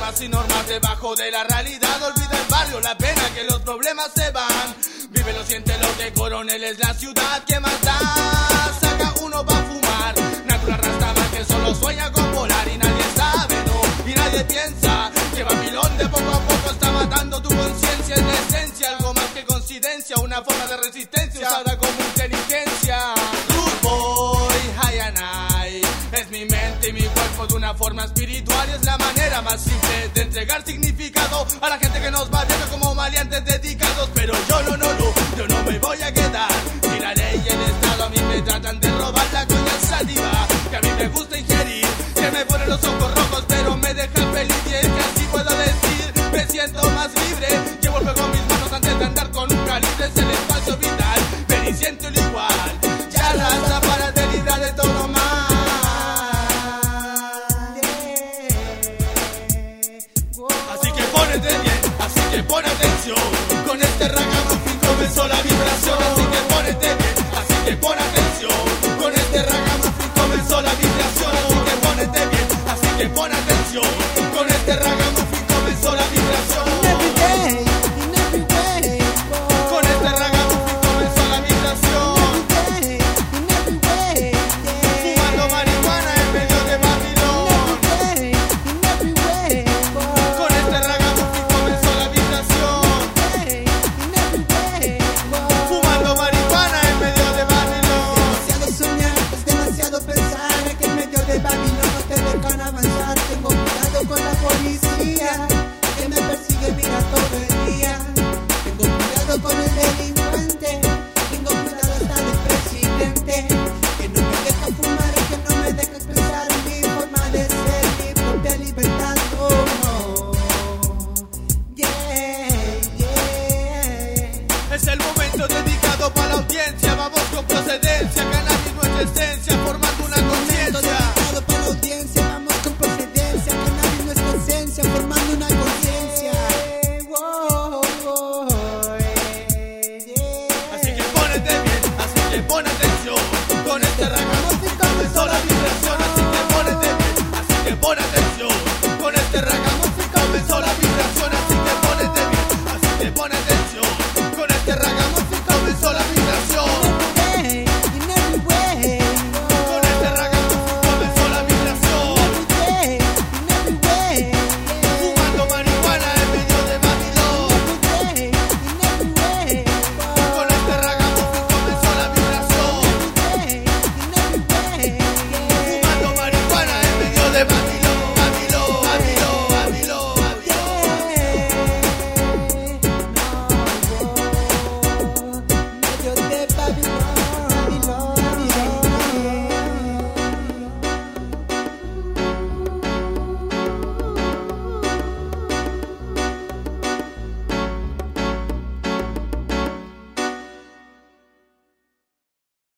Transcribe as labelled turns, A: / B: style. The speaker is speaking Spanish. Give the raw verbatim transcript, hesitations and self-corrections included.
A: casi normal debajo de la realidad. Olvida el barrio, la pena que los problemas se van. Vive lo siente lo de Coronel es la ciudad. ¿Qué más da? Saca uno pa' fumar. Natura Rastaman que solo sueña con volar. Y nadie sabe, no, y nadie piensa que Babilón de poco a poco está matando tu conciencia. En esencia, algo más que coincidencia, una forma de resistencia usada como inteligencia. Good boy, high and high. Es mi mente y mi cuerpo de una forma espiritual. Y es la manera más simple de entregar significado a la gente que nos va viendo como maleantes dedicados. Pero yo no, no